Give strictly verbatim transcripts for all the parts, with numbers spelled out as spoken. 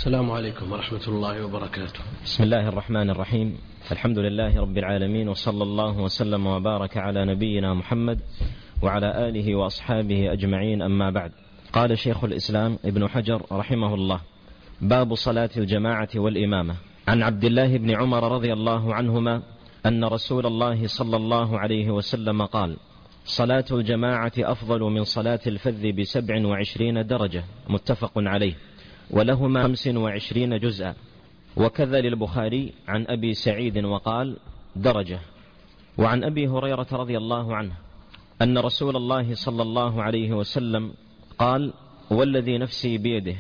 السلام عليكم ورحمة الله وبركاته. بسم الله الرحمن الرحيم. الحمد لله رب العالمين، وصلى الله وسلم وبارك على نبينا محمد وعلى آله وأصحابه أجمعين، أما بعد. قال شيخ الإسلام ابن حجر رحمه الله: باب صلاة الجماعة والإمامة. عن عبد الله بن عمر رضي الله عنهما أن رسول الله صلى الله عليه وسلم قال: صلاة الجماعة أفضل من صلاة الفذ بسبع وعشرين درجة، متفق عليه، ولهما خمس وعشرين جزءا. وكذا للبخاري عن أبي سعيد وقال: درجة. وعن أبي هريرة رضي الله عنه أن رسول الله صلى الله عليه وسلم قال: والذي نفسي بيده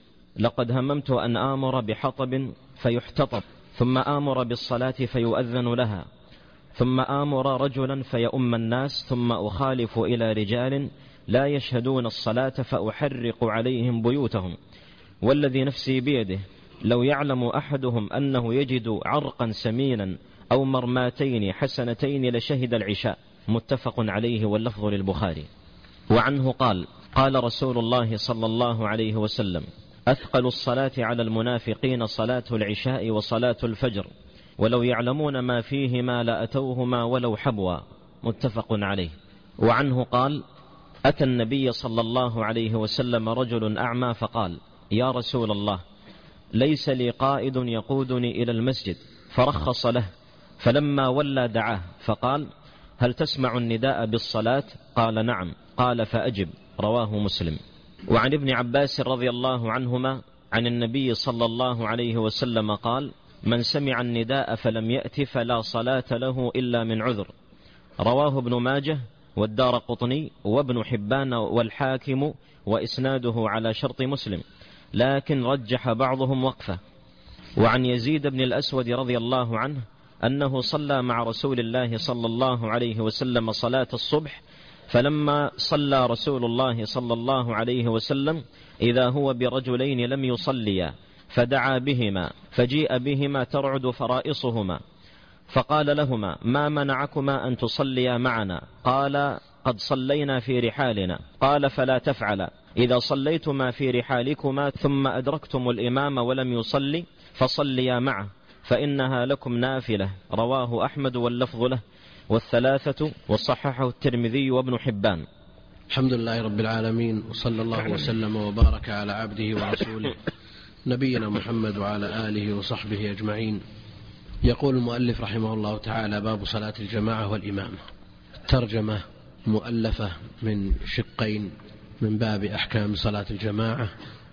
لقد هممت أن آمر بحطب فيحتطب، ثم آمر بالصلاة فيؤذن لها، ثم آمر رجلا فيؤم الناس، ثم أخالف إلى رجال لا يشهدون الصلاة فأحرق عليهم بيوتهم. والذي نفسي بيده لو يعلم أحدهم أنه يجد عرقا سمينا أو مرماتين حسنتين لشهد العشاء، متفق عليه، واللفظ للبخاري. وعنه قال: قال رسول الله صلى الله عليه وسلم: أثقل الصلاة على المنافقين صلاة العشاء وصلاة الفجر، ولو يعلمون ما فيهما لأتوهما ولو حبوا، متفق عليه. وعنه قال: أتى النبي صلى الله عليه وسلم رجل أعمى فقال: يا رسول الله، ليس لي قائد يقودني إلى المسجد، فرخص له، فلما ولى دعاه فقال: هل تسمع النداء بالصلاة؟ قال: نعم. قال: فأجب. رواه مسلم. وعن ابن عباس رضي الله عنهما عن النبي صلى الله عليه وسلم قال: من سمع النداء فلم يأت فلا صلاة له إلا من عذر. رواه ابن ماجه والدارقطني وابن حبان والحاكم، وإسناده على شرط مسلم، لكن رجح بعضهم وقفه. وعن يزيد بن الأسود رضي الله عنه أنه صلى مع رسول الله صلى الله عليه وسلم صلاة الصبح، فلما صلى رسول الله صلى الله عليه وسلم إذا هو برجلين لم يصليا، فدعا بهما، فجيء بهما ترعد فرائصهما، فقال لهما: ما منعكما أن تصليا معنا؟ قال: قد صلينا في رحالنا. قال: فلا تفعلا، إذا صليتما في رحالكما ثم أدركتم الإمام ولم يصلي فصليا معه، فإنها لكم نافلة. رواه أحمد واللفظ له، والثلاثة، وصححه الترمذي وابن حبان. الحمد لله رب العالمين، وصلى الله وسلم وبارك على عبده ورسوله نبينا محمد وعلى آله وصحبه أجمعين. يقول المؤلف رحمه الله تعالى: باب صلاة الجماعة والإمامة. ترجمة مؤلفة من شقين، من باب أحكام صلاة الجماعة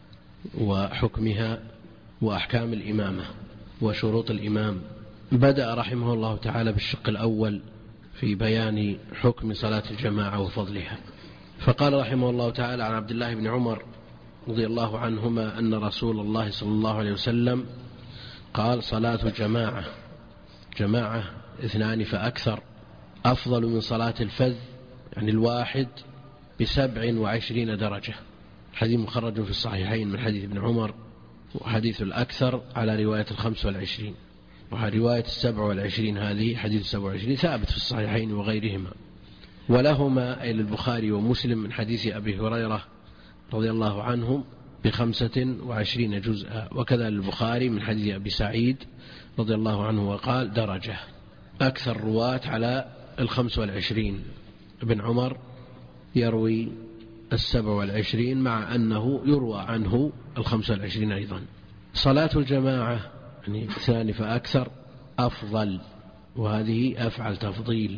وحكمها، وأحكام الإمامة وشروط الإمام. بدأ رحمه الله تعالى بالشق الأول في بيان حكم صلاة الجماعة وفضلها، فقال رحمه الله تعالى: عن عبد الله بن عمر رضي الله عنهما أن رسول الله صلى الله عليه وسلم قال: صلاة الجماعة، جماعة اثنان فأكثر، أفضل من صلاة الفذ، يعني الواحد، بسبع وعشرين درجة. حديث مخرج في الصحيحين من حديث ابن عمر، وحديث الأكثر على رواية الخمس والعشرين، ورواية السبع والعشرين هذه حديث السبع والعشرين ثابت في الصحيحين وغيرهما. ولهما أي البخاري ومسلم من حديث أبي هريرة رضي الله عنه بخمسة وعشرين جزءا، وكذا البخاري من حديث أبي سعيد رضي الله عنه وقال: درجة. أكثر رواة على الخمس والعشرين، ابن عمر يروي السبع والعشرين، مع أنه يروى عنه الخمس والعشرين أيضا. صلاة الجماعة يعني اثنان فأكثر أفضل، وهذه أفعل تفضيل،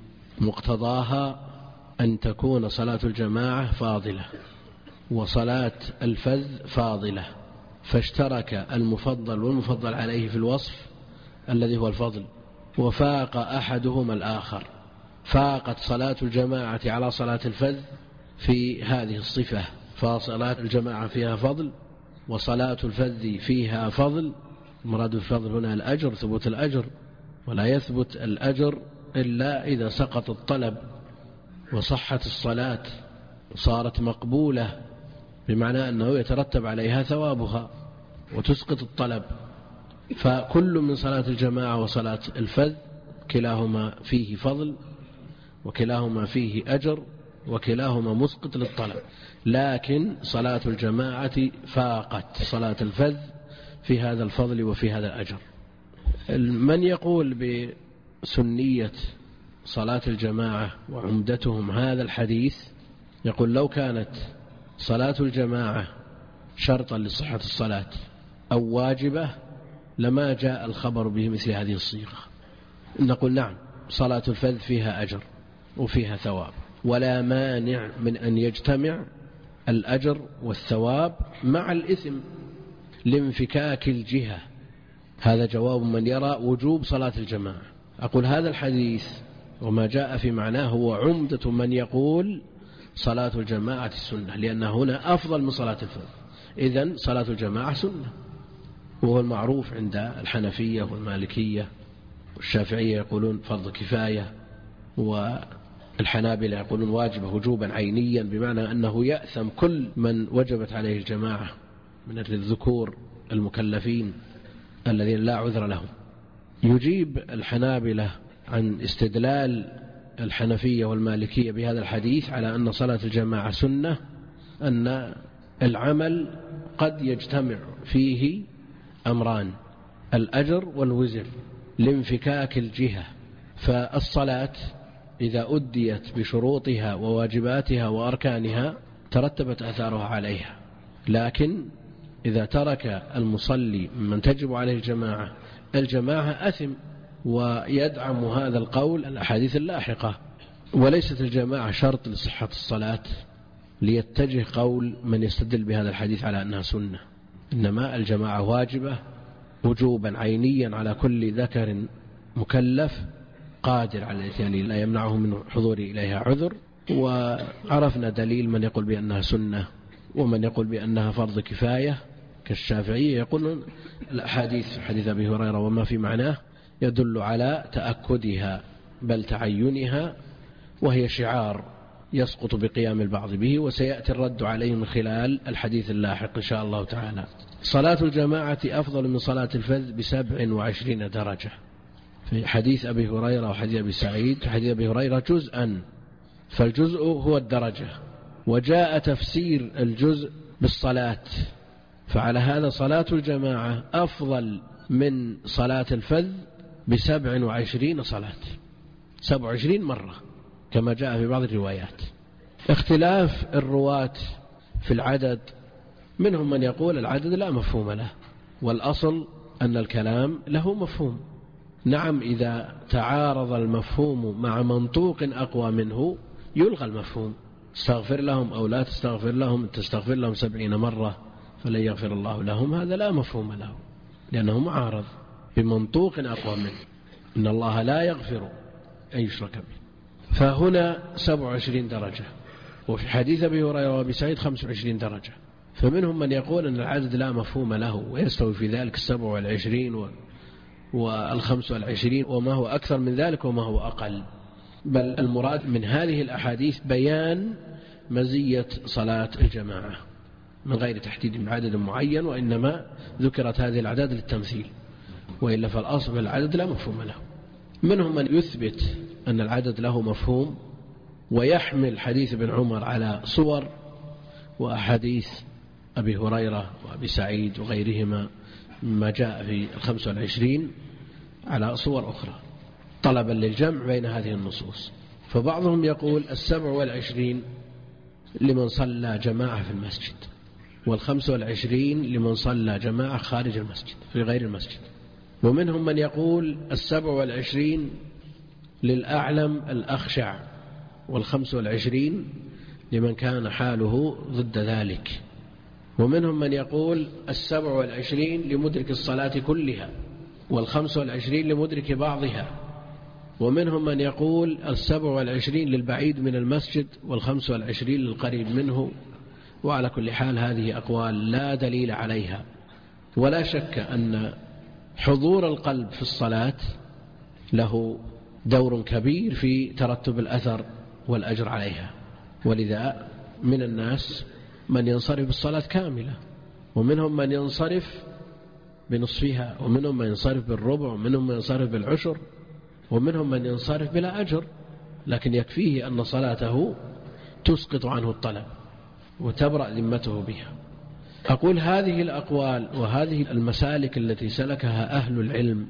مقتضاها أن تكون صلاة الجماعة فاضلة وصلاة الفذ فاضلة، فاشترك المفضل والمفضل عليه في الوصف الذي هو الفضل، وفاق أحدهما الآخر. فاقت صلاة الجماعة على صلاة الفذ في هذه الصفة، فصلاة الجماعة فيها فضل وصلاة الفذ فيها فضل. المراد بالفضل هنا الأجر، ثبوت الأجر، ولا يثبت الأجر إلا إذا سقط الطلب وصحت الصلاة وصارت مقبولة، بمعنى أنه يترتب عليها ثوابها وتسقط الطلب. فكل من صلاة الجماعة وصلاة الفذ كلاهما فيه فضل، وكلاهما فيه أجر، وكلاهما مسقط للطلب، لكن صلاة الجماعة فاقت صلاة الفذ في هذا الفضل وفي هذا الأجر. من يقول بسنية صلاة الجماعة وعمدتهم هذا الحديث يقول لو كانت صلاة الجماعة شرطا لصحة الصلاة أو واجبة لما جاء الخبر بمثل هذه الصيغة. نقول نعم، صلاة الفذ فيها أجر وفيها ثواب، ولا مانع من أن يجتمع الأجر والثواب مع الإثم لانفكاك الجهة. هذا جواب من يرى وجوب صلاة الجماعة. أقول هذا الحديث وما جاء في معناه هو عمدة من يقول صلاة الجماعة السنة، لأن هنا أفضل من صلاة الفذ. إذن صلاة الجماعة سنة، وهو المعروف عند الحنفية والمالكية والشافعية يقولون فرض كفاية، والحنابلة يقولون واجبة وجوبا عينيا، بمعنى أنه يأثم كل من وجبت عليه الجماعة من الذكور المكلفين الذين لا عذر لهم. يجيب الحنابلة عن استدلال الحنفية والمالكية بهذا الحديث على أن صلاة الجماعة سنة أن العمل قد يجتمع فيه أمران، الأجر والوزر لانفكاك الجهة. فالصلاة إذا أديت بشروطها وواجباتها وأركانها ترتبت آثارها عليها، لكن إذا ترك المصلي من تجب عليه الجماعة الجماعة أثم. ويدعم هذا القول الأحاديث اللاحقة. وليست الجماعة شرط لصحة الصلاة ليتجه قول من يستدل بهذا الحديث على أنها سنة، إنما الجماعة واجبة وجوبا عينيا على كل ذكر مكلف قادر على الاتيان، لا يمنعه من حضور إليها عذر. وعرفنا دليل من يقول بأنها سنة ومن يقول بأنها فرض كفاية كالشافعية. يقولون الأحاديث حديث أبي هريرة وما في معناه يدل على تأكدها بل تعينها، وهي شعار يسقط بقيام البعض به، وسيأتي الرد عليه من خلال الحديث اللاحق إن شاء الله تعالى. صلاة الجماعة أفضل من صلاة الفذ بسبع وعشرين درجة في حديث أبي هريرة وحديث أبي سعيد. حديث أبي هريرة جزءا، فالجزء هو الدرجة، وجاء تفسير الجزء بالصلاة، فعلى هذا صلاة الجماعة أفضل من صلاة الفذ بسبع وعشرين صلاة، سبع وعشرين مرة كما جاء في بعض الروايات. اختلاف الرواة في العدد، منهم من يقول العدد لا مفهوم له، والأصل أن الكلام له مفهوم. نعم، إذا تعارض المفهوم مع منطوق أقوى منه يلغى المفهوم. استغفر لهم أو لا تستغفر لهم، تستغفر لهم سبعين مرة فلن يغفر الله لهم، هذا لا مفهوم له لأنه معارض بمنطوق أقوى منه، إن الله لا يغفر أن يشرك به. فهنا سبع وعشرين درجة، وفي حديث أبي هريرة وأبي سعيد خمس وعشرين درجة. فمنهم من يقول أن العدد لا مفهوم له، ويستوي في ذلك السبع والعشرين والخمس والعشرين وما هو أكثر من ذلك وما هو أقل. بل المراد من هذه الأحاديث بيان مزية صلاة الجماعة من غير تحديد بعدد معين، وإنما ذكرت هذه الأعداد للتمثيل، وإلا فالأصل العدد لا مفهوم له. منهم من يثبت أن العدد له مفهوم ويحمل حديث ابن عمر على صور، وأحاديث أبي هريرة وأبي سعيد وغيرهما مما جاء في الخمس والعشرين على صور أخرى، طلبا للجمع بين هذه النصوص. فبعضهم يقول السبع والعشرين لمن صلى جماعة في المسجد، والخمس والعشرين لمن صلى جماعة خارج المسجد في غير المسجد. ومنهم من يقول السبع والعشرين للأعلم الأخشع، والخمس والعشرين لمن كان حاله ضد ذلك. ومنهم من يقول السبع والعشرين لمدرك الصلاة كلها، والخمس والعشرين لمدرك بعضها. ومنهم من يقول السبع والعشرين للبعيد من المسجد، والخمس والعشرين للقريب منه. وعلى كل حال هذه أقوال لا دليل عليها، ولا شك أن حضور القلب في الصلاة له دور كبير في ترتب الأثر والأجر عليها. ولذا من الناس من ينصرف بالصلاة كاملة، ومنهم من ينصرف بنصفها، ومنهم من ينصرف بالربع، ومنهم من ينصرف بالعشر، ومنهم من ينصرف بلا أجر، لكن يكفيه أن صلاته تسقط عنه الطلب وتبرأ ذمته بها. أقول هذه الأقوال وهذه المسالك التي سلكها أهل العلم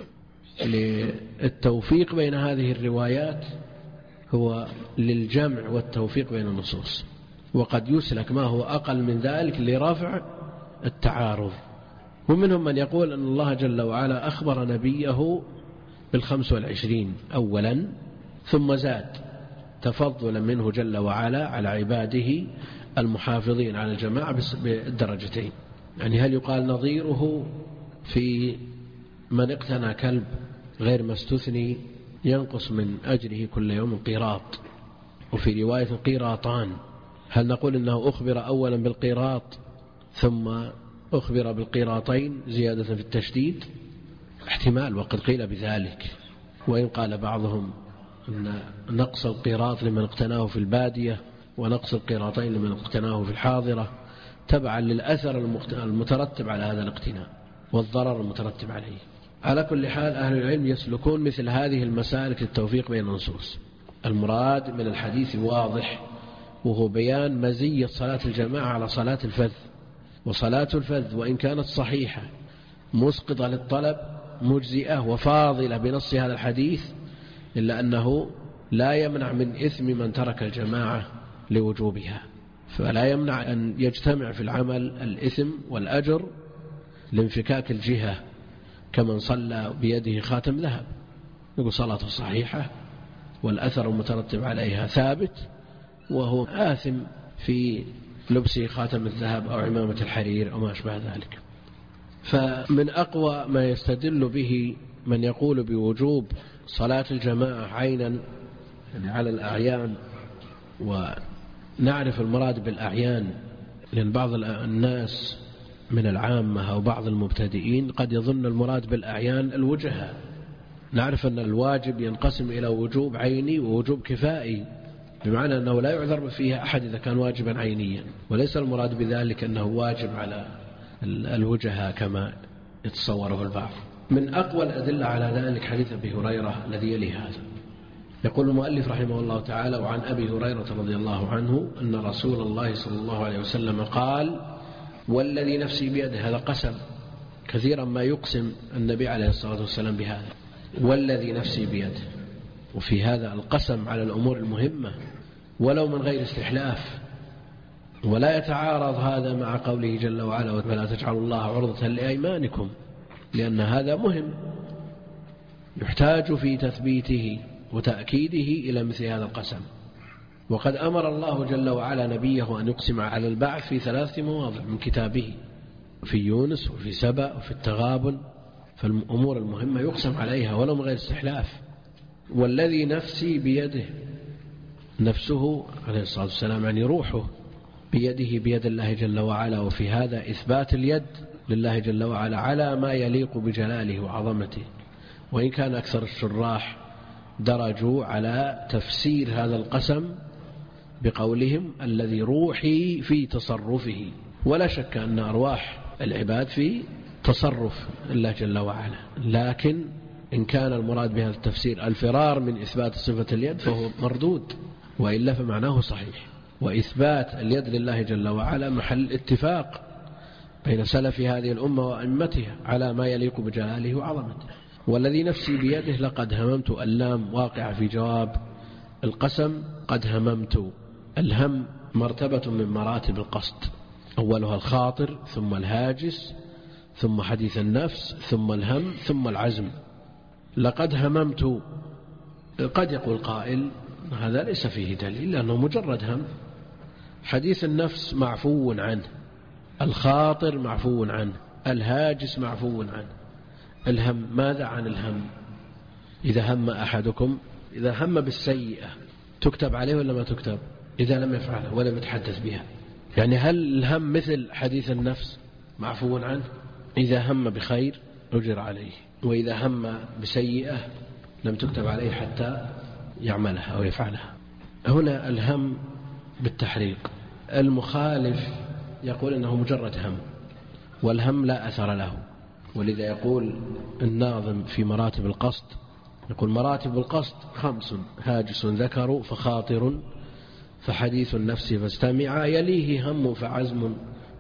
للتوفيق بين هذه الروايات هو للجمع والتوفيق بين النصوص، وقد يسلك ما هو أقل من ذلك لرفع التعارض. ومنهم من يقول أن الله جل وعلا أخبر نبيه بالخمس والعشرين أولا ثم زاد تفضلا منه جل وعلا على عباده المحافظين على الجماعة بالدرجتين. يعني هل يقال نظيره في من اقتنى كلب غير مستثني ينقص من أجره كل يوم قيراط، وفي رواية قيراطان؟ هل نقول إنه أخبر أولا بالقيراط ثم أخبر بالقيراطين زيادة في التشديد؟ احتمال، وقد قيل بذلك. وإن قال بعضهم أن نقص القيراط لمن اقتناه في البادية ونقص القيراطين لمن اقتناه في الحاضرة تبعا للأثر المترتب على هذا الاقتناء والضرر المترتب عليه. على كل حال أهل العلم يسلكون مثل هذه المسالك للتوفيق بين النصوص. المراد من الحديث واضح، وهو بيان مزية صلاة الجماعة على صلاة الفذ. وصلاة الفذ وإن كانت صحيحة مسقطة للطلب مجزئة وفاضلة بنص هذا الحديث، إلا أنه لا يمنع من إثم من ترك الجماعة لوجوبها، فلا يمنع أن يجتمع في العمل الإثم والأجر لانفكاك الجهة، كمن صلى بيده خاتم ذهب يقول صلاته صحيحة والأثر المترتب عليها ثابت، وهو آثم في لبسه خاتم الذهب أو عمامة الحرير أو ما أشبه ذلك. فمن أقوى ما يستدل به من يقول بوجوب صلاة الجماعة عينا يعني على الأعيان، ونعرف المراد بالأعيان لأن بعض الناس من العامة أو بعض المبتدئين قد يظن المراد بالأعيان الوجهة. نعرف أن الواجب ينقسم إلى وجوب عيني ووجوب كفائي، بمعنى أنه لا يعذر فيها أحد إذا كان واجبا عينيا، وليس المراد بذلك أنه واجب على الوجهة كما يتصوره البعض. من أقوى الأدلة على ذلك حديث أبي هريرة الذي يلي هذا. يقول المؤلف رحمه الله تعالى: وعن أبي هريرة رضي الله عنه أن رسول الله صلى الله عليه وسلم قال: والذي نفسي بيده. هذا قسم، كثيرا ما يقسم النبي عليه الصلاة والسلام بهذا، والذي نفسي بيده. وفي هذا القسم على الأمور المهمة ولو من غير استحلاف، ولا يتعارض هذا مع قوله جل وعلا: ولا تجعلوا الله عرضة لأيمانكم، لأن هذا مهم يحتاج في تثبيته وتأكيده إلى مثل هذا القسم. وقد أمر الله جل وعلا نبيه أن يقسم على البعث في ثلاث مواضع من كتابه، في يونس وفي سبأ وفي التغابن. فالأمور المهمة يقسم عليها ولو من غير استحلاف. والذي نفسي بيده، نفسه عليه الصلاة والسلام يعني روحه بيده بيد الله جل وعلا، وفي هذا إثبات اليد لله جل وعلا على ما يليق بجلاله وعظمته. وإن كان أكثر الشراح درجوا على تفسير هذا القسم بقولهم: الذي روحي في تصرفه. ولا شك أن أرواح العباد في تصرف الله جل وعلا، لكن إن كان المراد بهذا التفسير الفرار من إثبات صفة اليد فهو مردود، وإلا فمعناه صحيح. وإثبات اليد لله جل وعلا محل اتفاق بين سلف هذه الأمة وأئمتها على ما يليق بجلاله وعظمته. والذي نفسي بيده لقد هممت، اللام واقع في جواب القسم. قد هممت، الهم مرتبة من مراتب القصد، أولها الخاطر ثم الهاجس ثم حديث النفس ثم الهم ثم العزم. لقد هممت، قد يقول قائل هذا ليس فيه دليل لأنه مجرد هم. حديث النفس معفو عنه، الخاطر معفو عنه، الهاجس معفو عنه. الهم، ماذا عن الهم؟ إذا هم أحدكم، إذا هم بالسيئة تكتب عليه ولا ما تكتب؟ إذا لم يفعله ولم يتحدث بها، يعني هل الهم مثل حديث النفس معفو عنه؟ إذا هم بخير أجر عليه، وإذا هم بسيئة لم تكتب عليه حتى يعملها أو يفعلها. هنا الهم بالتحريق. المخالف يقول إنه مجرد هم، والهم لا أثر له. ولذا يقول الناظم في مراتب القصد، يقول: مراتب القصد خمس: هاجس ذكر فخاطر فحديث النفس فاستمع، يليه هم فعزم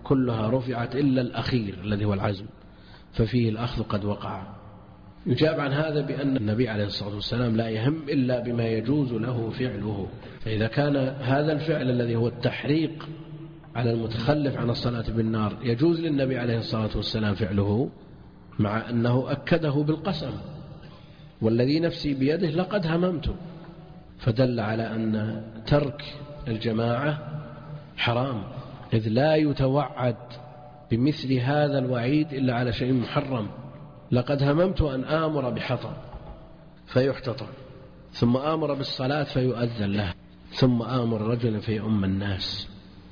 كلها رفعت إلا الأخير الذي هو العزم، ففيه الأخذ قد وقع. يجاب عن هذا بأن النبي عليه الصلاة والسلام لا يهم إلا بما يجوز له فعله، فإذا كان هذا الفعل الذي هو التحريق على المتخلف عن الصلاة بالنار يجوز للنبي عليه الصلاة والسلام فعله، مع أنه أكده بالقسم والذي نفسي بيده لقد هممت، فدل على أن ترك الجماعة حرام، إذ لا يتوعد بمثل هذا الوعيد إلا على شيء محرم. لقد هممت أن آمر بحطب فيحتطب، ثم آمر بالصلاة فيؤذن له، ثم آمر رجلا فيؤم الناس،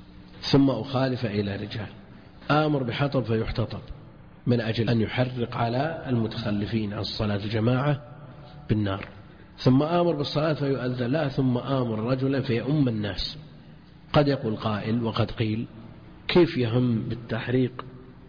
ثم أخالف إلى رجال. آمر بحطب فيحتطب من أجل أن يحرق على المتخلفين عن الصلاة الجماعة بالنار، ثم آمر بالصلاة فيؤذن له، ثم آمر رجلا فيؤم الناس. قد يقول قائل وقد قيل: كيف يهم بالتحريق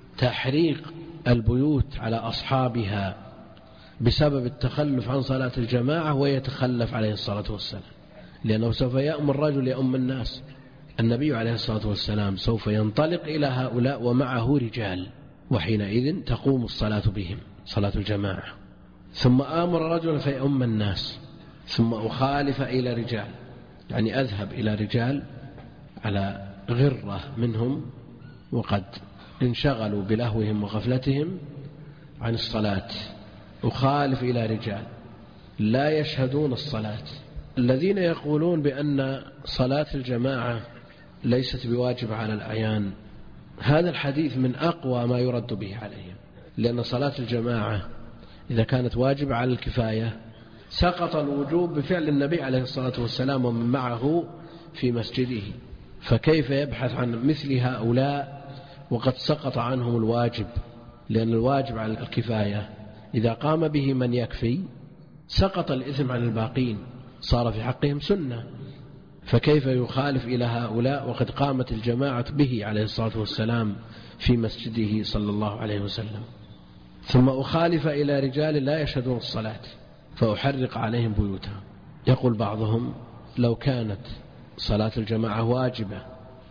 تحريق البيوت على أصحابها بسبب التخلف عن صلاة الجماعة ويتخلف عليه الصلاة والسلام؟ لأنه سوف يأمر الرجل يؤم الناس، النبي عليه الصلاة والسلام سوف ينطلق إلى هؤلاء ومعه رجال، وحينئذ تقوم الصلاة بهم صلاة الجماعة. ثم آمر رجل فيؤم الناس، ثم أخالف إلى رجال، يعني أذهب إلى رجال على غرة منهم وقد انشغلوا بلهوهم وغفلتهم عن الصلاة، أخالف إلى رجال لا يشهدون الصلاة. الذين يقولون بأن صلاة الجماعة ليست بواجب على الأعيان، هذا الحديث من أقوى ما يرد به عليهم، لأن صلاة الجماعة إذا كانت واجبة على الكفاية سقط الوجوب بفعل النبي عليه الصلاة والسلام ومن معه في مسجده، فكيف يبحث عن مثل هؤلاء وقد سقط عنهم الواجب؟ لأن الواجب على الكفاية إذا قام به من يكفي سقط الإثم عن الباقين، صار في حقهم سنة، فكيف يخالف إلى هؤلاء وقد قامت الجماعة به عليه الصلاة والسلام في مسجده صلى الله عليه وسلم؟ ثم أخالف إلى رجال لا يشهدون الصلاة فأحرق عليهم بيوتهم. يقول بعضهم: لو كانت صلاة الجماعة واجبة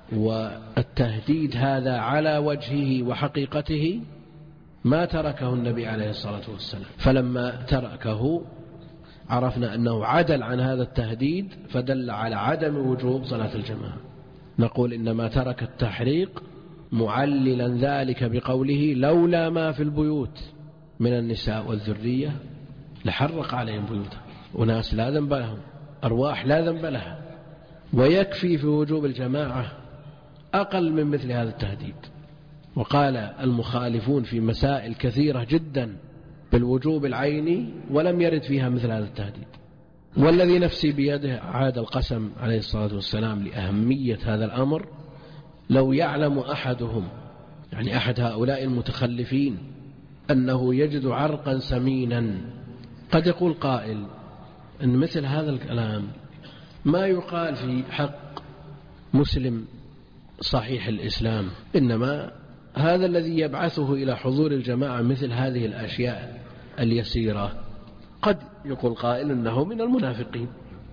والتهديد هذا على وجهه وحقيقته ما تركه النبي عليه الصلاة والسلام، فلما تركه عرفنا أنه عدل عن هذا التهديد فدل على عدم وجوب صلاة الجماعة. نقول إنما ترك التحريق معللا ذلك بقوله: لولا ما في البيوت من النساء والذرية لحرق عليهم بيوتهم، وناس لا ذنب لهم، أرواح لا ذنب لها، ويكفي في وجوب الجماعة أقل من مثل هذا التهديد. وقال المخالفون في مسائل كثيرة جدا بالوجوب العيني ولم يرد فيها مثل هذا التهديد. والذي نفسي بيده عاد القسم عليه الصلاة والسلام لأهمية هذا الأمر. لو يعلم أحدهم، يعني أحد هؤلاء المتخلفين، أنه يجد عرقا سمينا، قد يقول قائل أن مثل هذا الكلام ما يقال في حق مسلم صحيح الإسلام، إنما هذا الذي يبعثه إلى حضور الجماعة مثل هذه الأشياء اليسيرة. قد يقول قائل أنه من المنافقين،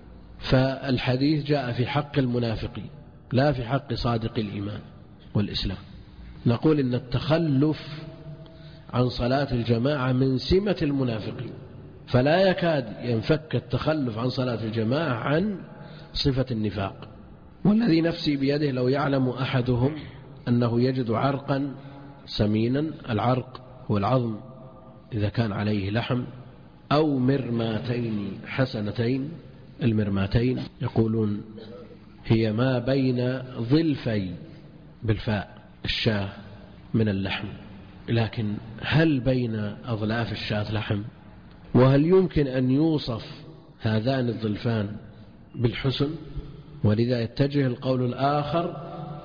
فالحديث جاء في حق المنافقين لا في حق صادق الإيمان والإسلام. نقول إن التخلف عن صلاة الجماعة من سمة المنافقين، فلا يكاد ينفك التخلف عن صلاة الجماعة عن صفة النفاق. والذي نفسي بيده لو يعلم أحدهم أنه يجد عرقا سمينا، العرق هو العظم إذا كان عليه لحم، أو مرماتين حسنتين، المرماتين يقولون هي ما بين ظلفي بالفاء الشاة من اللحم، لكن هل بين أظلاف الشاة لحم؟ وهل يمكن أن يوصف هذان الظلفان بالحسن؟ ولذا يتجه القول الآخر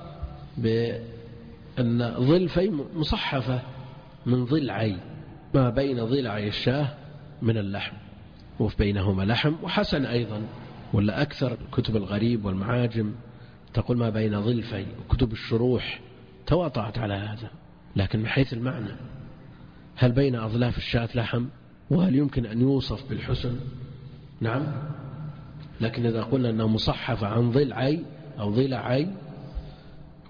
بأن ظلفي مصحفة من ضلعي، ما بين ضلعي الشاة من اللحم، وفي بينهما لحم وحسن أيضا. ولا أكثر كتب الغريب والمعاجم تقول ما بين ظلفي، وكتب الشروح تواطعت على هذا. لكن من حيث المعنى، هل بين أظلاف الشاة لحم؟ وهل يمكن أن يوصف بالحسن؟ نعم. لكن إذا قلنا أنه مصحف عن ضلعي أو ضلعي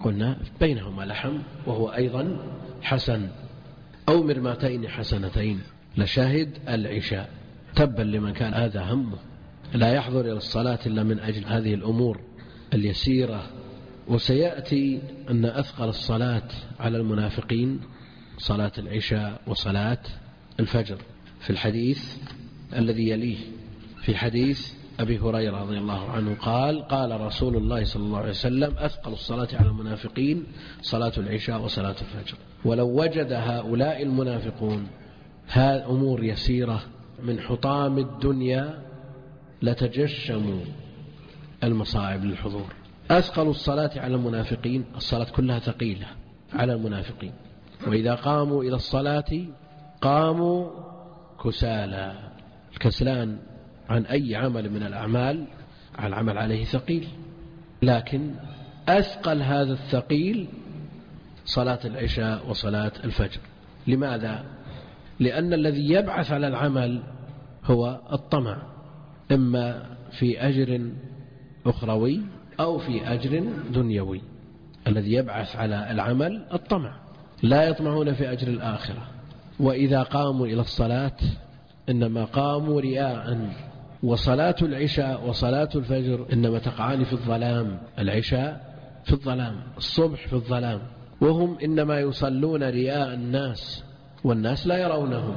قلنا بينهما لحم وهو أيضا حسن، أو مرماتين حسنتين. لشاهد العشاء. تبا لمن كان هذا همه، لا يحضر إلى الصلاة إلا من أجل هذه الأمور اليسيرة. وسيأتي أن أثقل الصلاة على المنافقين صلاة العشاء وصلاة الفجر في الحديث الذي يليه، في حديث أبي هريرة رضي الله عنه قال قال رسول الله صلى الله عليه وسلم أثقل الصلاة على المنافقين صلاة العشاء وصلاة الفجر. ولو وجد هؤلاء المنافقون هذه أمور يسيرة من حطام الدنيا لتجشموا المصائب للحضور. أثقل الصلاة على المنافقين، الصلاة كلها ثقيلة على المنافقين، وإذا قاموا إلى الصلاة قاموا كسالى. الكسلان عن أي عمل من الأعمال العمل عليه ثقيل، لكن أثقل هذا الثقيل صلاة العشاء وصلاة الفجر. لماذا؟ لأن الذي يبعث على العمل هو الطمع، إما في أجر أخروي أو في أجر دنيوي. الذي يبعث على العمل الطمع، لا يطمعون في أجر الآخرة. وإذا قاموا إلى الصلاة إنما قاموا رياء. وصلاة العشاء وصلاة الفجر إنما تقعان في الظلام، العشاء في الظلام، الصبح في الظلام، وهم إنما يصلون رياء الناس والناس لا يرونهم.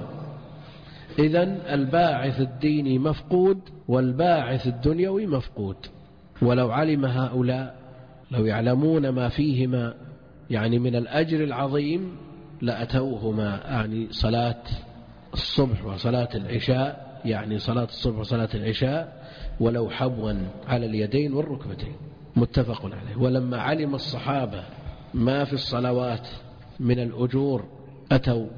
إذن الباعث الديني مفقود والباعث الدنيوي مفقود. ولو علم هؤلاء، لو يعلمون ما فيهما يعني من الأجر العظيم لأتوهما، يعني صلاة الصبح وصلاة العشاء، يعني صلاة الصبح وصلاة العشاء ولو حبوا على اليدين والركبتين، متفق عليه. ولما علم الصحابة ما في الصلوات من الأجور أتوا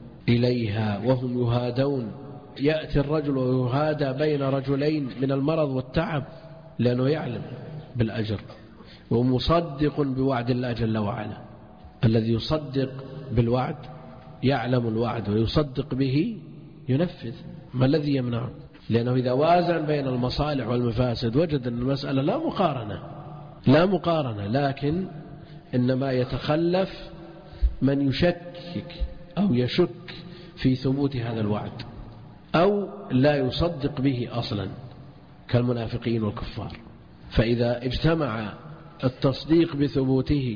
إليها وهم يهادون. يأتي الرجل ويهادى بين رجلين من المرض والتعب لأنه يعلم بالأجر ومصدق بوعد الله جل وعلا. الذي يصدق بالوعد يعلم الوعد ويصدق به ينفذ. ما الذي يمنعه؟ لأنه إذا وازن بين المصالح والمفاسد وجد أن المسألة لا مقارنة لا مقارنة لكن إنما يتخلف من يشكك أو يشك في ثبوت هذا الوعد أو لا يصدق به أصلا كالمنافقين والكفار. فإذا اجتمع التصديق بثبوته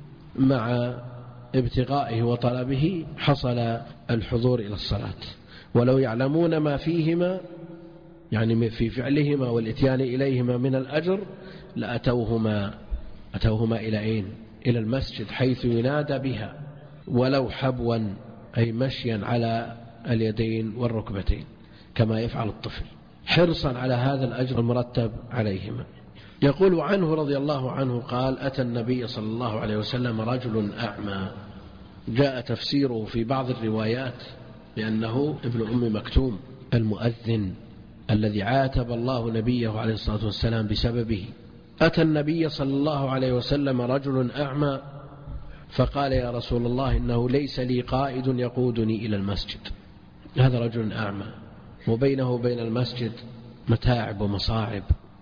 مع ابتغائه وطلبه حصل الحضور إلى الصلاة. ولو يعلمون ما فيهما يعني في فعلهما والاتيان إليهما من الأجر لأتوهما أتوهما إلى أين؟ إلى المسجد حيث ينادى بها ولو حبوا أي مشيا على اليدين والركبتين كما يفعل الطفل حرصا على هذا الأجر المرتب عليهما. يقول عنه رضي الله عنه قال أتى النبي صلى الله عليه وسلم رجل أعمى. جاء تفسيره في بعض الروايات بأنه ابن أم مكتوم المؤذن الذي عاتب الله نبيه عليه الصلاة والسلام بسببه. أتى النبي صلى الله عليه وسلم رجل أعمى فقال يا رسول الله إنه ليس لي قائد يقودني إلى المسجد. هذا رجل أعمى وبينه وبين المسجد متاعب ومصاعب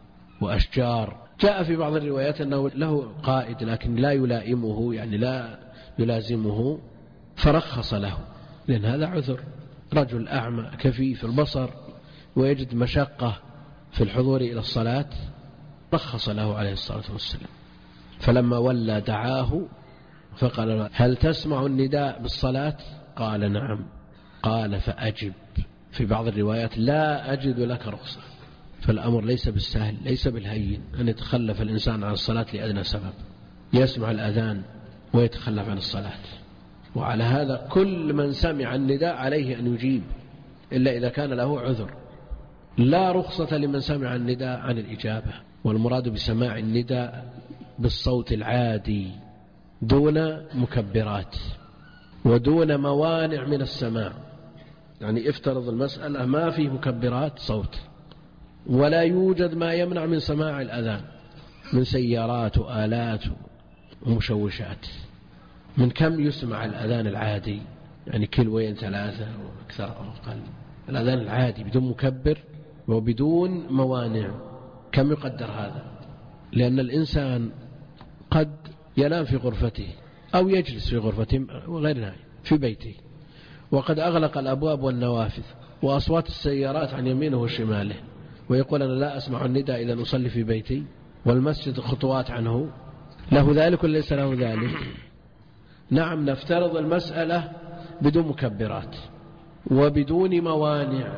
وأشجار. جاء في بعض الروايات أنه له قائد لكن لا يلائمه يعني لا يلازمه فرخص له لأن هذا عذر. رجل أعمى كفيف البصر ويجد مشقة في الحضور إلى الصلاة رخص له عليه الصلاة والسلام. فلما ولى دعاه فقال له هل تسمع النداء بالصلاة؟ قال نعم. قال فأجب. في بعض الروايات لا أجد لك رخصة. فالأمر ليس بالسهل ليس بالهين أن يتخلف الإنسان عن الصلاة لأدنى سبب. يسمع الأذان ويتخلف عن الصلاة. وعلى هذا كل من سمع النداء عليه أن يجيب إلا إذا كان له عذر. لا رخصة لمن سمع النداء عن الإجابة. والمراد بسماع النداء بالصوت العادي دون مكبرات ودون موانع من السماع. يعني افترض المسألة ما فيه مكبرات صوت ولا يوجد ما يمنع من سماع الأذان من سيارات وآلات ومشوشات. من كم يسمع الأذان العادي يعني كيلوين ثلاثة وأكثر أو أقل. الأذان العادي بدون مكبر وبدون موانع كم يقدر هذا؟ لأن الإنسان قد ينام في غرفته أو يجلس في غرفته وغير نائم في بيته، وقد أغلق الأبواب والنوافذ وأصوات السيارات عن يمينه وشماله، ويقول أنا لا أسمع النداء إذا أصلي في بيتي والمسجد خطوات عنه، له ذلك ولا ليس له ذلك؟ نعم، نفترض المسألة بدون مكبرات وبدون موانع،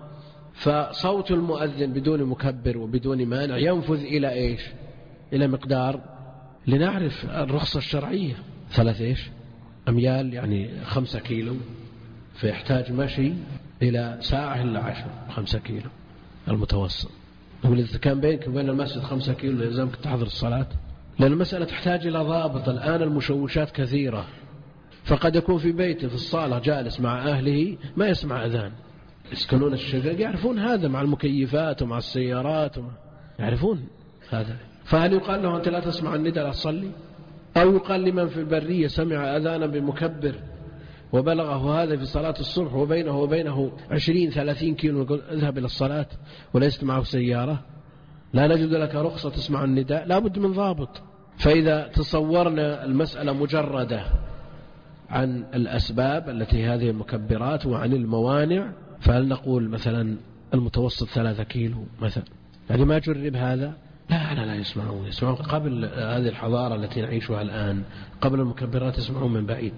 فصوت المؤذن بدون مكبر وبدون مانع ينفذ إلى إيش؟ إلى مقدار، لنعرف الرخصة الشرعية، ثلاث إيش؟ أميال، يعني خمسة كيلو، فيحتاج مشي إلى ساعة إلا عشر، خمسة كيلو المتوسط. وإذا كان بينك وبين المسجد خمسة كيلو يلزمك تحضر الصلاة، لأن المسألة تحتاج إلى ضابط. الآن المشوشات كثيرة، فقد يكون في بيته في الصالة جالس مع أهله ما يسمع أذان، يسكنون الشقق يعرفون هذا، مع المكيفات ومع السيارات ومع يعرفون هذا، فهل يقال له أنت لا تسمع النداء لا تصلي؟ أو يقال لمن في البرية سمع أذانا بمكبر وبلغه هذا في صلاة الصبح وبينه وبينه عشرين ثلاثين كيلو يقول اذهب إلى الصلاة وليست معه سيارة، لا نجد لك رخصة تسمع النداء؟ لا بد من ضابط. فإذا تصورنا المسألة مجردة عن الأسباب التي هذه المكبرات وعن الموانع، فهل نقول مثلا المتوسط ثلاثة كيلو مثلا؟ يعني ما جرب هذا؟ لا لا لا يسمعون، يسمعون قبل هذه الحضارة التي نعيشها الآن، قبل المكبرات يسمعون من بعيد،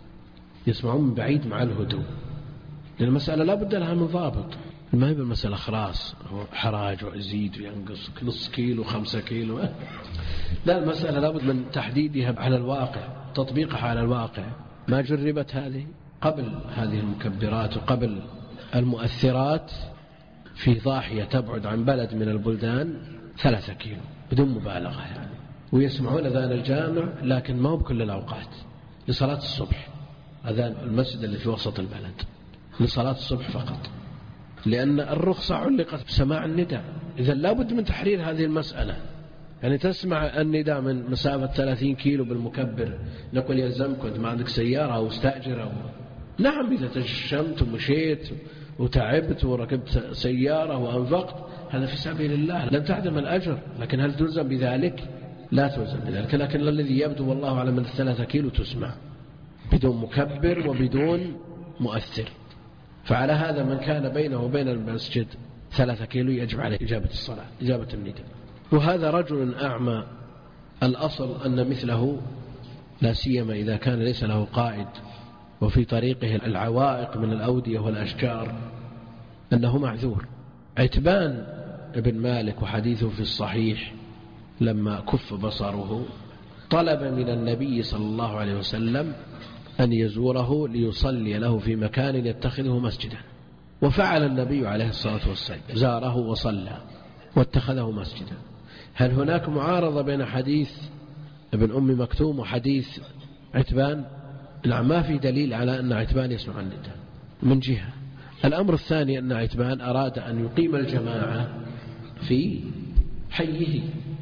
يسمعون من بعيد مع الهدوء، لأن المسألة لا بد لها من ضابط. ما هي بالمسألة خلاص حراج ويزيد وينقص نص كيلو خمسة كيلو، لا، المسألة لا بد من تحديدها على الواقع، تطبيقها على الواقع. ما جربت هذه قبل هذه المكبرات وقبل المؤثرات في ضاحية تبعد عن بلد من البلدان ثلاثة كيلو بدون مبالغة يعني، ويسمعون أذان الجامع، لكن ما هو بكل الأوقات، لصلاة الصبح، أذان المسجد اللي في وسط البلد لصلاة الصبح فقط، لأن الرخصة علقت بسماع النداء. إذا لا بد من تحرير هذه المسألة، يعني تسمع النداء من مسافة ثلاثين كيلو بالمكبر، نقول يلزمك وأنت ما عندك سيارة أو استأجر أو... نعم، إذا تجشمت ومشيت وتعبت وركبت سيارة وأنفقت هذا في سبيل الله لن تعدم الأجر، لكن هل تلزم بذلك؟ لا تلزم بذلك، لكن الذي يبدو والله أعلم من الثلاثة كيلو تسمع بدون مكبر وبدون مؤثر. فعلى هذا من كان بينه وبين المسجد ثلاثة كيلو يجب عليه إجابة الصلاة، إجابة النداء. وهذا رجل أعمى، الأصل أن مثله لا سيما إذا كان ليس له قائد وفي طريقه العوائق من الأودية والأشجار أنه معذور. عتبان ابن مالك وحديثه في الصحيح لما كف بصره طلب من النبي صلى الله عليه وسلم أن يزوره ليصلي له في مكان يتخذه مسجدا، وفعل النبي عليه الصلاة والسلام، زاره وصلى واتخذه مسجدا. هل هناك معارضة بين حديث ابن أم مكتوم وحديث عتبان؟ نعم، ما في دليل على أن عتبان يسمع النداء من جهة. الأمر الثاني أن عتبان أراد أن يقيم الجماعة في حيه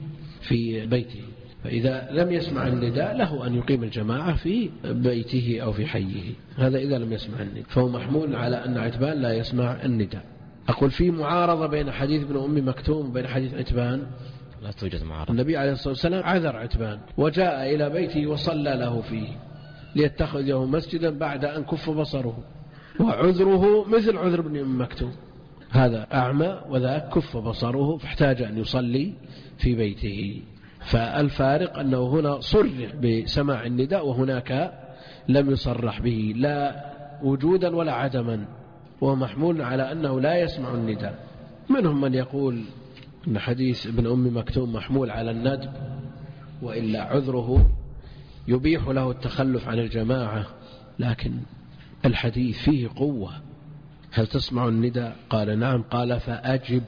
في بيته، فإذا لم يسمع النداء له أن يقيم الجماعة في بيته أو في حيه، هذا إذا لم يسمع النداء، فهو محمول على أن عتبان لا يسمع النداء. أقول في معارضة بين حديث ابن أم مكتوم وبين حديث عتبان؟ لا توجد معارضة. النبي عليه الصلاة والسلام عذر عتبان وجاء إلى بيته وصلى له فيه ليتخذه مسجدا بعد أن كف بصره، وعذره مثل عذر ابن أم مكتوم، هذا أعمى وذاك كف بصره فاحتاج أن يصلي في بيته. فالفارق أنه هنا صرح بسماع النداء وهناك لم يصرح به، لا وجودا ولا عدما، ومحمول على أنه لا يسمع النداء. منهم من يقول أن حديث ابن أم مكتوم محمول على الندب، وإلا عذره يبيح له التخلف عن الجماعة، لكن الحديث فيه قوة. هل تسمع النداء؟ قال نعم، قال فأجب.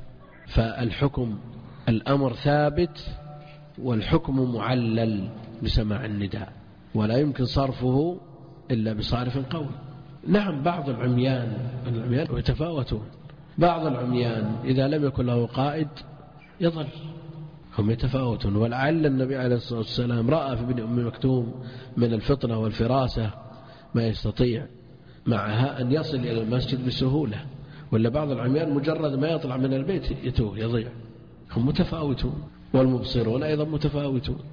فالحكم الأمر ثابت والحكم معلل بسماع النداء، ولا يمكن صرفه إلا بصارف قوي. نعم، بعض العميان العميان يتفاوتون، بعض العميان إذا لم يكن له قائد يضل، هم يتفاوتون. ولعل النبي عليه الصلاة والسلام رأى في ابن أم مكتوم من الفطنة والفراسة ما يستطيع معها أن يصل إلى المسجد بسهولة، ولا بعض العميان مجرد ما يطلع من البيت يتوه يضيع. هم متفاوتون، والمبصرون أيضا متفاوتون.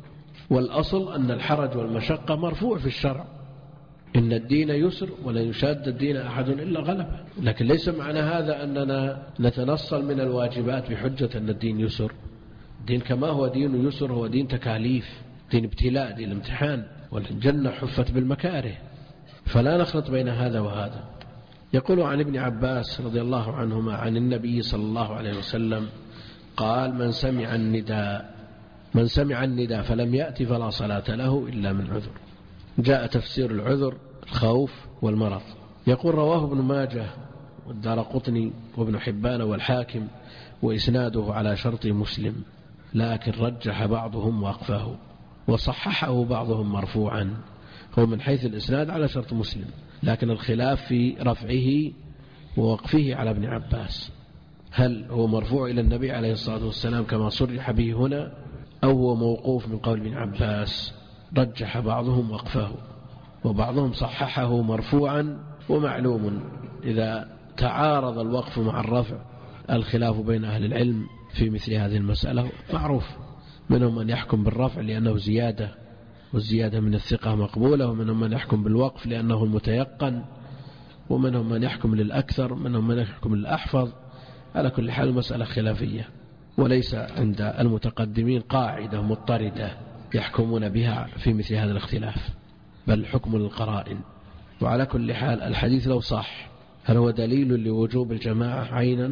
والأصل أن الحرج والمشقة مرفوع في الشرع، إن الدين يسر ولا يشاد الدين أحد إلا غلبه. لكن ليس معنى هذا أننا نتنصل من الواجبات بحجة أن الدين يسر. الدين كما هو دين يسر هو دين تكاليف، دين ابتلاء، دين امتحان، والجنة حفت بالمكاره، فلا نخلط بين هذا وهذا. يقول عن ابن عباس رضي الله عنهما عن النبي صلى الله عليه وسلم قال: من سمع النداء من سمع النداء فلم يأتي فلا صلاة له إلا من عذر. جاء تفسير العذر الخوف والمرض. يقول: رواه ابن ماجه والدارقطني وابن حبان والحاكم وإسناده على شرط مسلم، لكن رجح بعضهم وقفه وصححه بعضهم مرفوعا. هو من حيث الإسناد على شرط مسلم، لكن الخلاف في رفعه ووقفه على ابن عباس، هل هو مرفوع إلى النبي عليه الصلاة والسلام كما صرح به هنا، أو هو موقوف من قول ابن عباس؟ رجح بعضهم وقفه وبعضهم صححه مرفوعا. ومعلوم إذا تعارض الوقف مع الرفع الخلاف بين أهل العلم في مثل هذه المسألة معروف، منهم من يحكم بالرفع لأنه زيادة والزيادة من الثقة مقبولة، ومنهم من يحكم بالوقف لأنه المتيقن، ومنهم من يحكم للأكثر، ومنهم من يحكم للأحفظ. على كل حال مسألة خلافية، وليس عند المتقدمين قاعدة مضطردة يحكمون بها في مثل هذا الاختلاف، بل حكم للقرائن. وعلى كل حال الحديث لو صح هل هو دليل لوجوب الجماعة عينا؟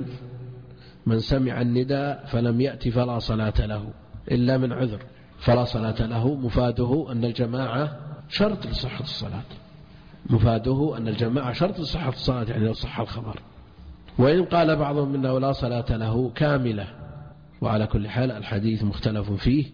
من سمع النداء فلم يأتي فلا صلاة له إلا من عذر، فلا صلاة له مفاده أن الجماعة شرط لصحة الصلاة، مفاده أن الجماعة شرط لصحة الصلاة، يعني لو صح الخبر. وإن قال بعضهم إنه لا صلاة له كاملة. وعلى كل حال الحديث مختلف فيه،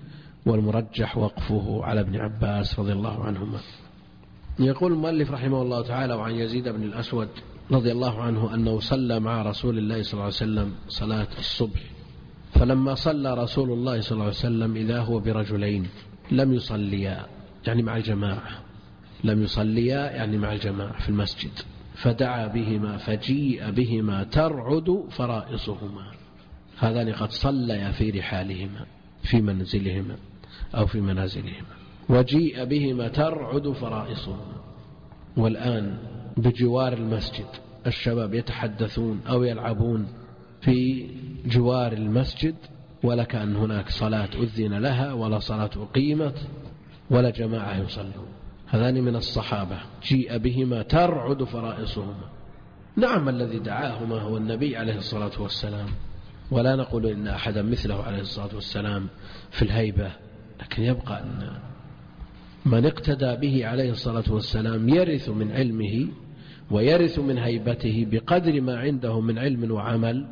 والمرجح وقفه على ابن عباس رضي الله عنهما. يقول المؤلف رحمه الله تعالى: وعن يزيد بن الأسود رضي الله عنه أنه صلى مع رسول الله صلى الله عليه وسلم صلاة الصبح، فلما صلى رسول الله صلى الله عليه وسلم إذا هو برجلين لم يصليا، يعني مع الجماعة، لم يصليا يعني مع الجماعة في المسجد، فدعا بهما فجيء بهما ترعد فرائصهما. هذان قد صليا في رحالهما في منزلهما أو في منازلهما، وجيء بهما ترعد فرائصهما. والآن بجوار المسجد الشباب يتحدثون أو يلعبون في جوار المسجد، ولا كأن هناك صلاة أذن لها ولا صلاة أقيمت ولا جماعة يصلون. هذان من الصحابة جيء بهما ترعد فرائصهما. نعم، الذي دعاهما هو النبي عليه الصلاة والسلام، ولا نقول إن أحدا مثله عليه الصلاة والسلام في الهيبة، لكن يبقى أن من اقتدى به عليه الصلاة والسلام يرث من علمه ويرث من هيبته بقدر ما عنده من علم وعمل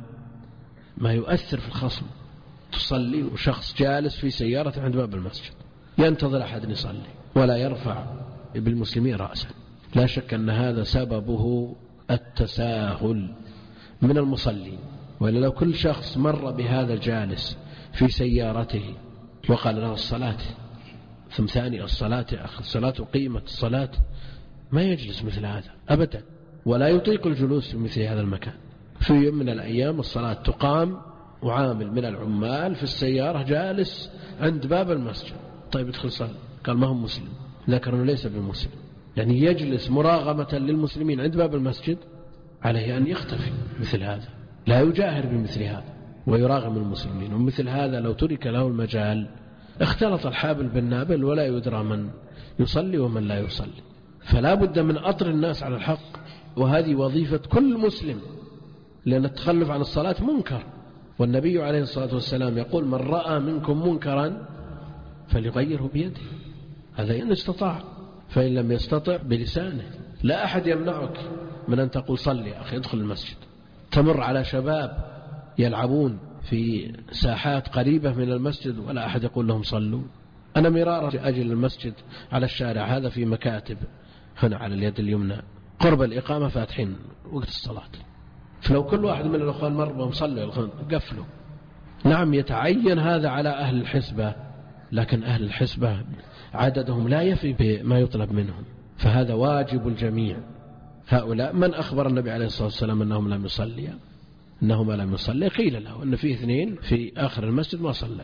ما يؤثر في الخصم. تصلي وشخص جالس في سيارة عند باب المسجد ينتظر أحد يصلي ولا يرفع بالمسلمين رأسا، لا شك أن هذا سببه التساهل من المصلين. وإلا لو كل شخص مر بهذا الجالس في سيارته وقال له الصلاة، ثم ثاني الصلاة يا أخي، الصلاة قيمة الصلاة، ما يجلس مثل هذا أبدا، ولا يطيق الجلوس في مثل هذا المكان. في يوم من الأيام الصلاة تقام وعامل من العمال في السيارة جالس عند باب المسجد، طيب ادخل صلي، قال ما هو مسلم، ذكر ليس بمسلم، يعني يجلس مراغمة للمسلمين عند باب المسجد. عليه أن يختفي مثل هذا، لا يجاهر بمثل هذا ويراغم المسلمين. ومثل هذا لو ترك له المجال اختلط الحابل بالنابل ولا يدرى من يصلي ومن لا يصلي. فلا بد من أطر الناس على الحق، وهذه وظيفة كل مسلم، لأن التخلف عن الصلاة منكر، والنبي عليه الصلاة والسلام يقول: من رأى منكم منكرا فليغيره بيده، هذا إن استطاع، فإن لم يستطع بلسانه. لا أحد يمنعك من أن تقول صلي أخي ادخل المسجد. تمر على شباب يلعبون في ساحات قريبة من المسجد ولا أحد يقول لهم صلوا. أنا مرارا أجل المسجد على الشارع هذا في مكاتب هنا على اليد اليمنى قرب الإقامة فاتحين وقت الصلاة، فلو كل واحد من الأخوان مر ومصلي قفلوا. نعم يتعين هذا على أهل الحسبة، لكن أهل الحسبة عددهم لا يفي بما يطلب منهم، فهذا واجب الجميع. هؤلاء من أخبر النبي عليه الصلاة والسلام أنهم لم يصلي، أنهما لم يصلي؟ قيل له أن فيه اثنين في آخر المسجد ما صلى،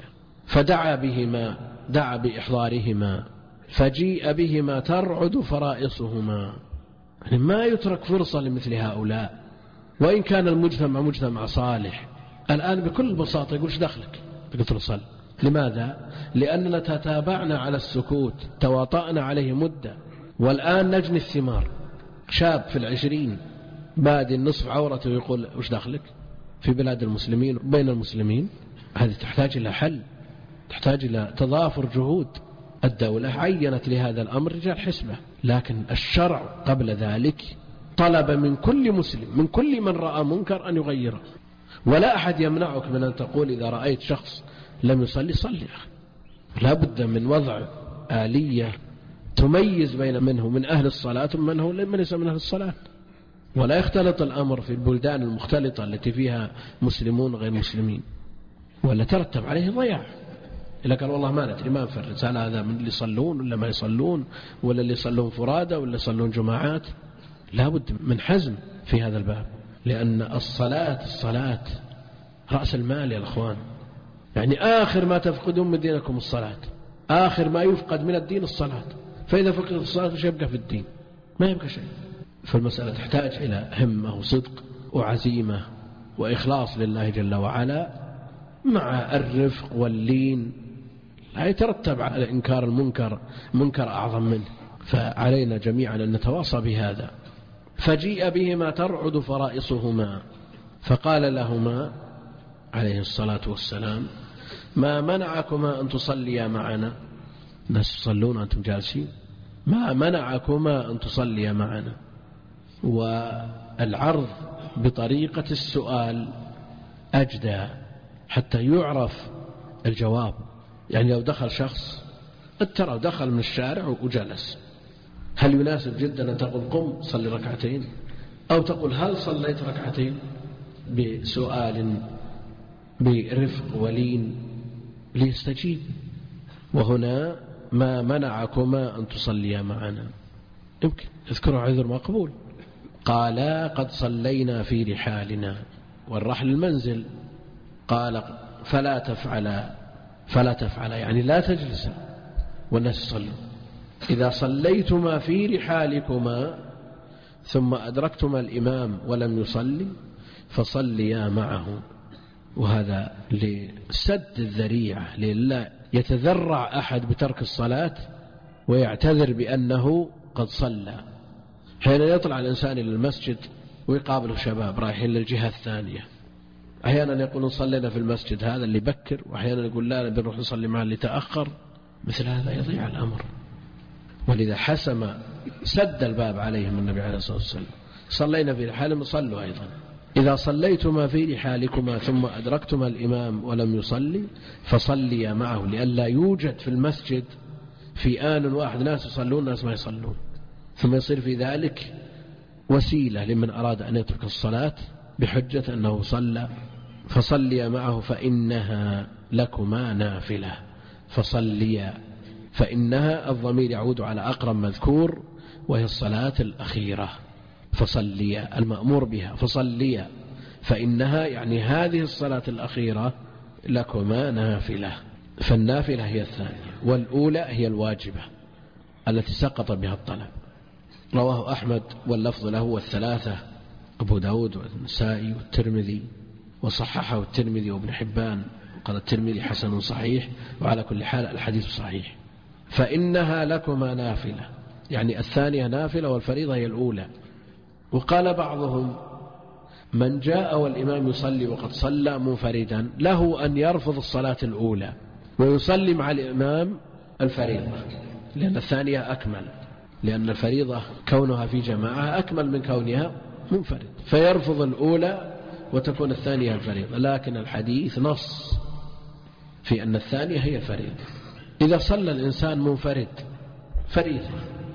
فدعا بهما، دعا بإحضارهما، فجيء بهما ترعد فرائصهما. يعني ما يترك فرصة لمثل هؤلاء، وإن كان المجتمع مجتمع صالح. الآن بكل بساطة يقولش دخلك، قلت له صل. لماذا؟ لأننا تتابعنا على السكوت، تواطأنا عليه مدة، والآن نجني الثمار. شاب في العشرين بادي النصف عورته يقول وش دخلك في بلاد المسلمين بين المسلمين. هذه تحتاج إلى حل، تحتاج إلى تضافر جهود. الدولة عينت لهذا الأمر رجال حسبة، لكن الشرع قبل ذلك طلب من كل مسلم، من كل من رأى منكر أن يغيره. ولا أحد يمنعك من أن تقول إذا رأيت شخص لم يصلي صلي. لا بد من وضع آلية تميز بين منه من أهل الصلاة ومن هو من ليس من أهل الصلاة، ولا يختلط الأمر في البلدان المختلطة التي فيها مسلمون غير مسلمين، ولا ترتب عليه ضياع. إلا قال والله ما ندري، ما نفرز على هذا من اللي يصلون ولا ما يصلون، ولا اللي يصلون فرادى ولا يصلون جماعات. لا بد من حزم في هذا الباب، لأن الصلاة الصلاة رأس المال يا الأخوان. يعني آخر ما تفقدون من دينكم الصلاة، آخر ما يفقد من الدين الصلاة. فإذا فقدت الصلاة مش يبقى في الدين، ما يبقى شيء. فالمسألة تحتاج إلى همة وصدق وعزيمة وإخلاص لله جل وعلا، مع الرفق واللين. لا يترتب على إنكار المنكر منكر أعظم منه. فعلينا جميعا أن نتواصى بهذا. فجيء بهما ترعد فرائصهما، فقال لهما عليه الصلاة والسلام ما منعكما أن تصليا معنا؟ الناس يصلون أنتم جالسين، ما منعكما أن تصليا معنا؟ والعرض بطريقة السؤال أجدى حتى يعرف الجواب. يعني لو دخل شخص ترى دخل من الشارع وجلس، هل يناسب جدا أن تقول قم صلي ركعتين، أو تقول هل صليت ركعتين؟ بسؤال برفق ولين ليستجيب. وهنا ما منعكما أن تصليا معنا، يمكن اذكروا عذر مقبول. قالا قد صلينا في رحالنا، والرحل المنزل. قال فلا تفعل فلا تفعل يعني لا تجلس والناس يصلون. إذا صليتما في رحالكما ثم أدركتما الإمام ولم يصلي فصليا معه. وهذا لسد الذريعة، للا يتذرع أحد بترك الصلاة ويعتذر بأنه قد صلى. حين يطلع الإنسان إلى المسجد ويقابله شباب رايحين للجهة الثانية، أحيانا يقولون صلينا في المسجد هذا اللي بكر، وأحيانا يقول لا بنروح نصلي مع اللي تأخر. مثل هذا يضيع الأمر. ولذا حسم سد الباب عليهم النبي عليه الصلاة والسلام. صلينا في رحالهم صلوا أيضا. إذا صليتما في رحالكما ثم أدركتما الإمام ولم يصلي فصليا معه، لئلا يوجد في المسجد في آن واحد ناس يصلون ناس ما يصلون، ثم يصير في ذلك وسيلة لمن أراد أن يترك الصلاة بحجة أنه صلى. فصليا معه فإنها لكما نافلة. فصليا، فإنها الضمير يعود على أقرب مذكور وهي الصلاة الأخيرة. فصليا المأمور بها، فصليا فإنها يعني هذه الصلاة الأخيرة لكما نافلة. فالنافلة هي الثانية، والأولى هي الواجبة التي سقط بها الطلب. رواه أحمد واللفظ له والثلاثة، أبو داود والنسائي والترمذي، وصححه الترمذي وابن حبان، قال الترمذي حسن صحيح. وعلى كل حال الحديث صحيح. فإنها لكما نافلة يعني الثانية نافلة والفريضة هي الأولى. وقال بعضهم من جاء والإمام يصلي وقد صلى منفردا له أن يرفض الصلاة الأولى ويصلي مع الإمام الفريضة، لأن الثانية أكمل، لأن الفريضة كونها في جماعة أكمل من كونها منفرد، فيرفض الأولى وتكون الثانية الفريضة. لكن الحديث نص في أن الثانية هي الفريضة. إذا صلى الإنسان منفرد فريضة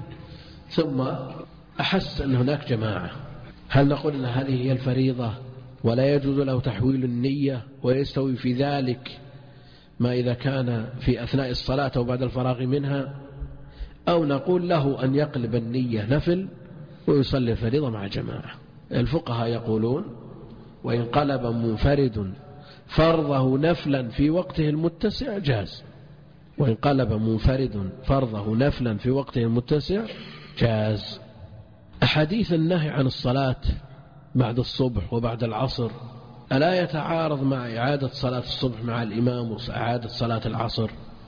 ثم أحس أن هناك جماعة، هل نقول أن هذه هي الفريضة ولا يجوز له تحويل النية ويستوي في ذلك ما إذا كان في أثناء الصلاة أو بعد الفراغ منها، أو نقول له أن يقلب النية نفل ويصلي الفريضة مع جماعة؟ الفقهاء يقولون وإن قلب منفرد فرضه نفلا في وقته المتسع جاز، وإن قلب منفرد فرضه نفلا في وقته المتسع جاز. أحاديث النهي عن الصلاة بعد الصبح وبعد العصر ألا يتعارض مع إعادة صلاة الصبح مع الإمام وإعادة صلاة العصر؟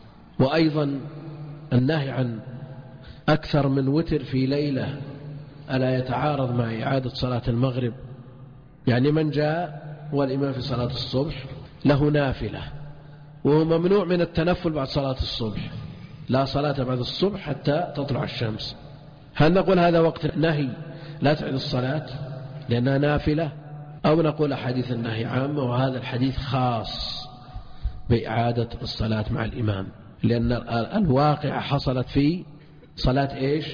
وأيضا النهي عن أكثر من وتر في ليلة ألا يتعارض مع إعادة صلاة المغرب؟ يعني من جاء والإمام في صلاة الصبح له نافلة وهو ممنوع من التنفل بعد صلاة الصبح، لا صلاة بعد الصبح حتى تطلع الشمس، هل نقول هذا وقت نهي لا تعيد الصلاة لأنها نافلة، أو نقول أحاديث النهي عامة وهذا الحديث خاص بإعادة الصلاة مع الإمام؟ لأن الواقع حصلت في صلاة إيش؟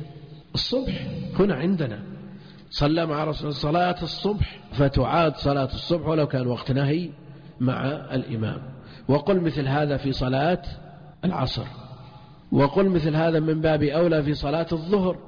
الصبح. هنا عندنا صلى مع رسول صلاة الصبح فتعاد صلاة الصبح ولو كان وقت نهي مع الإمام. وقل مثل هذا في صلاة العصر، وقل مثل هذا من باب أولى في صلاة الظهر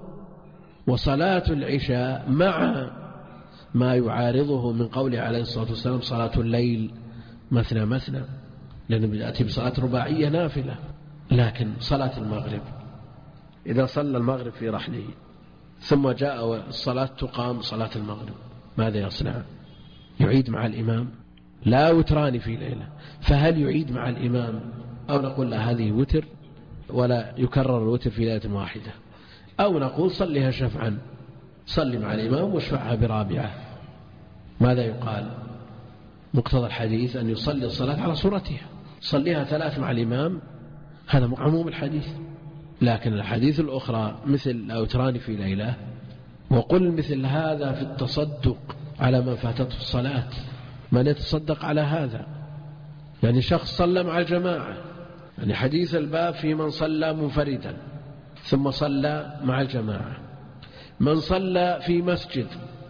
وصلاة العشاء مع ما يعارضه من قوله عليه الصلاة والسلام صلاة الليل مثنى مثنى، لأنه بيأتي بصلاة رباعية نافلة. لكن صلاة المغرب إذا صلى المغرب في رحله ثم جاء الصلاة تقام صلاة المغرب ماذا يصنع؟ يعيد مع الإمام؟ لا وتران في ليلة، فهل يعيد مع الإمام أو نقول لا هذه وتر ولا يكرر الوتر في ليلة واحدة، أو نقول صليها شفعا، صلي مع الإمام واشفعها برابعة؟ ماذا يقال؟ مقتضى الحديث أن يصلي الصلاة على صورتها، صليها ثلاث مع الإمام، هذا عموم الحديث. لكن الحديث الأخرى مثل لا وتران في ليلة، وقل مثل هذا في التصدق على من فاتته الصلاة، من يتصدق على هذا؟ يعني شخص صلى مع الجماعة، يعني حديث الباب في من صلى منفردا ثم صلى مع الجماعة، من صلى في مسجد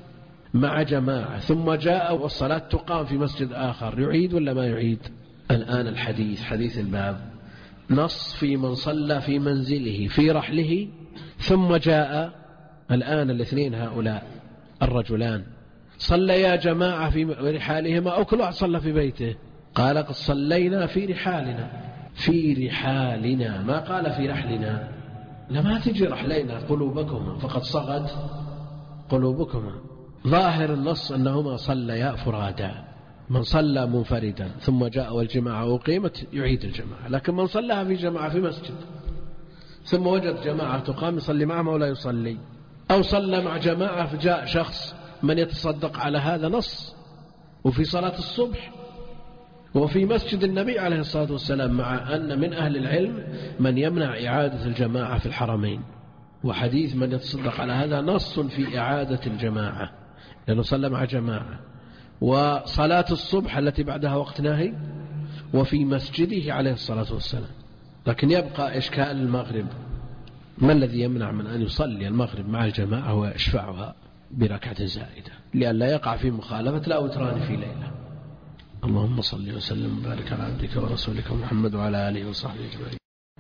مع جماعة ثم جاء والصلاة تقام في مسجد آخر، يعيد ولا ما يعيد؟ الآن الحديث حديث الباب نص في من صلى في منزله في رحله ثم جاء الآن الاثنين هؤلاء الرجلان صليا جماعة في رحالهما أو كل واحد صلى في بيته، قال قد صلينا في رحالنا، في رحالنا ما قال في رحلنا، لما تجي رحلينا قلوبكما فقد صغت قلوبكما. ظاهر النص أنهما صليا فرادا، من صلى منفردا ثم جاء والجماعة أقيمت يعيد الجماعة، لكن من صلىها في جماعة في مسجد ثم وجد جماعة تقام يصلي معهم ولا يصلي، أو صلى مع جماعة فجاء شخص من يتصدق على هذا نص، وفي صلاة الصبح وفي مسجد النبي عليه الصلاة والسلام، مع أن من أهل العلم من يمنع إعادة الجماعة في الحرمين، وحديث من يتصدق على هذا نص في إعادة الجماعة لأنه صلى مع جماعة، وصلاة الصبح التي بعدها وقت نهي، وفي مسجده عليه الصلاة والسلام. لكن يبقى إشكال المغرب، ما الذي يمنع من أن يصلي المغرب مع الجماعة ويشفعها بركعة زائدة لئلا يقع في مخالفة لا وتران في ليلة؟ اللهم صل وسلم وبارك على عبدك ورسولك محمد وعلى آله وصحبه أجمعين.